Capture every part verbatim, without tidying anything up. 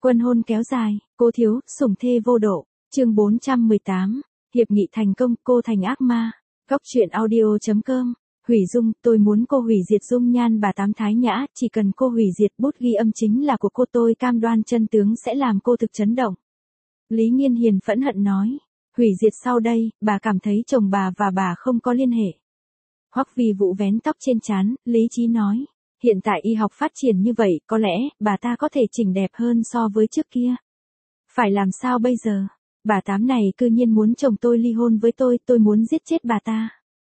Quân hôn kéo dài, cô thiếu, sủng thê vô độ. Chương bốn trăm mười tám, hiệp nghị thành công, cô thành ác ma. Góc truyện audio chấm com. Hủy dung, tôi muốn cô hủy diệt dung nhan bà Tám Thái Nhã, chỉ cần cô hủy diệt bút ghi âm chính là của cô, tôi cam đoan chân tướng sẽ làm cô thực chấn động. Lý Nghiên Hiền phẫn hận nói, hủy diệt sau đây, bà cảm thấy chồng bà và bà không có liên hệ. Hoắc Vi Vũ vén tóc trên trán, lý trí nói, hiện tại y học phát triển như vậy, có lẽ bà ta có thể chỉnh đẹp hơn so với trước kia. Phải làm sao bây giờ? Bà Tám này cư nhiên muốn chồng tôi ly hôn với tôi, tôi muốn giết chết bà ta.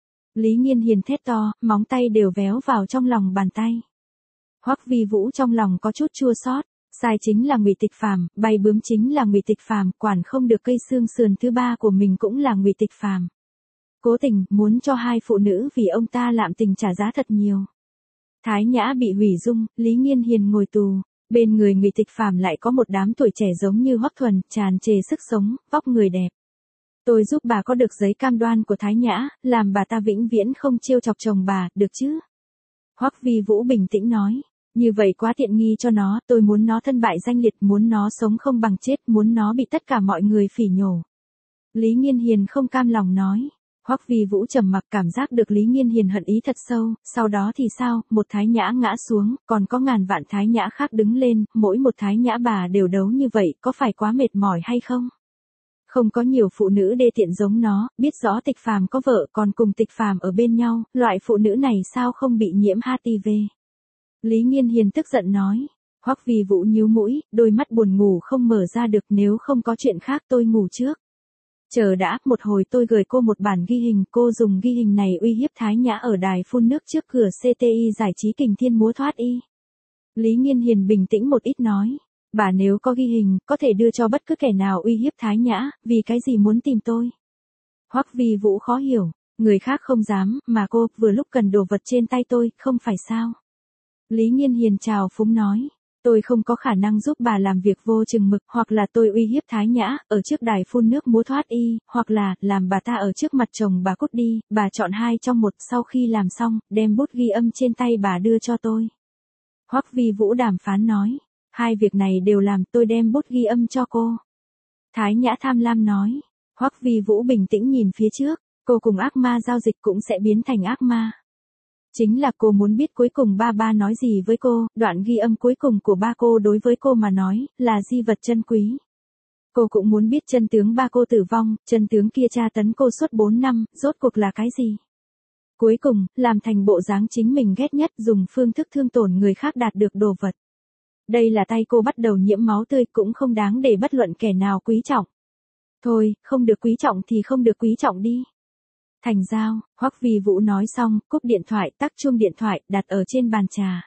Lý Nghiên Hiền thét to, móng tay đều véo vào trong lòng bàn tay. Hoắc Vi Vũ trong lòng có chút chua xót, sai chính là Ngụy Tịch Phàm, bay bướm chính là Ngụy Tịch Phàm, quản không được cây xương sườn thứ ba của mình cũng là Ngụy Tịch Phàm. Cố tình muốn cho hai phụ nữ vì ông ta lạm tình trả giá thật nhiều. Thái Nhã bị hủy dung, Lý Nghiên Hiền ngồi tù, bên người Ngụy Tịch Phàm lại có một đám tuổi trẻ giống như Hoắc Thuần, tràn trề sức sống, vóc người đẹp. Tôi giúp bà có được giấy cam đoan của Thái Nhã, làm bà ta vĩnh viễn không trêu chọc chồng bà, được chứ? Hoắc Vi Vũ bình tĩnh nói, như vậy quá tiện nghi cho nó, tôi muốn nó thân bại danh liệt, muốn nó sống không bằng chết, muốn nó bị tất cả mọi người phỉ nhổ. Lý Nghiên Hiền không cam lòng nói. Hoắc Vi Vũ trầm mặc, cảm giác được Lý Nghiên Hiền hận ý thật sâu, sau đó thì sao, một Thái Nhã ngã xuống, còn có ngàn vạn Thái Nhã khác đứng lên, mỗi một Thái Nhã bà đều đấu như vậy, có phải quá mệt mỏi hay không? Không có nhiều phụ nữ đê tiện giống nó, biết rõ Tịch Phàm có vợ còn cùng Tịch Phàm ở bên nhau, loại phụ nữ này sao không bị nhiễm hát i vê? Lý Nghiên Hiền tức giận nói. Hoắc Vi Vũ nhíu mũi, đôi mắt buồn ngủ không mở ra được, nếu không có chuyện khác tôi ngủ trước. Chờ đã, một hồi tôi gửi cô một bản ghi hình, cô dùng ghi hình này uy hiếp Thái Nhã ở đài phun nước trước cửa xê tê i giải trí Kình Thiên Múa Thoát y. Lý Nghiên Hiền bình tĩnh một ít nói, bà nếu có ghi hình, có thể đưa cho bất cứ kẻ nào uy hiếp Thái Nhã, vì cái gì muốn tìm tôi? Hoắc Vi Vũ khó hiểu, người khác không dám, mà cô, vừa lúc cần đồ vật trên tay tôi, không phải sao? Lý Nghiên Hiền chào phúng nói. Tôi không có khả năng giúp bà làm việc vô chừng mực, hoặc là tôi uy hiếp Thái Nhã, ở trước đài phun nước múa thoát y, hoặc là, làm bà ta ở trước mặt chồng bà cút đi, bà chọn hai trong một, sau khi làm xong, đem bút ghi âm trên tay bà đưa cho tôi. Hoắc Vi Vũ đàm phán nói, hai việc này đều làm, tôi đem bút ghi âm cho cô. Thái Nhã tham lam nói, Hoắc Vi Vũ bình tĩnh nhìn phía trước, cô cùng ác ma giao dịch cũng sẽ biến thành ác ma. Chính là cô muốn biết cuối cùng ba ba nói gì với cô, đoạn ghi âm cuối cùng của ba cô đối với cô mà nói, là di vật chân quý. Cô cũng muốn biết chân tướng ba cô tử vong, chân tướng kia tra tấn cô suốt bốn năm, rốt cuộc là cái gì? Cuối cùng, làm thành bộ dáng chính mình ghét nhất, dùng phương thức thương tổn người khác đạt được đồ vật. Đây là tay cô bắt đầu nhiễm máu tươi, cũng không đáng để bất luận kẻ nào quý trọng. Thôi, không được quý trọng thì không được quý trọng đi. Thành giao, Hoắc Vi Vũ nói xong, cúp điện thoại, tắt chuông điện thoại, đặt ở trên bàn trà.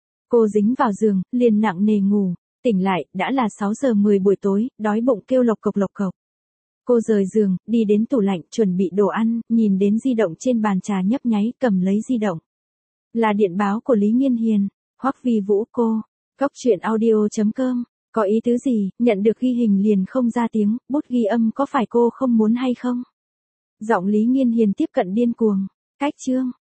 Cô dính vào giường, liền nặng nề ngủ, tỉnh lại, đã là sáu giờ mười buổi tối, đói bụng kêu lộc cộc lộc cộc. Cô rời giường, đi đến tủ lạnh, chuẩn bị đồ ăn, nhìn đến di động trên bàn trà nhấp nháy, cầm lấy di động. Là điện báo của Lý Nghiên Hiền. Hoắc Vi Vũ cô, góc truyện audio chấm com, có ý tứ gì, nhận được ghi hình liền không ra tiếng, bút ghi âm có phải cô không muốn hay không? Giọng Lý Nghiên Hiền tiếp cận điên cuồng. Cách chương.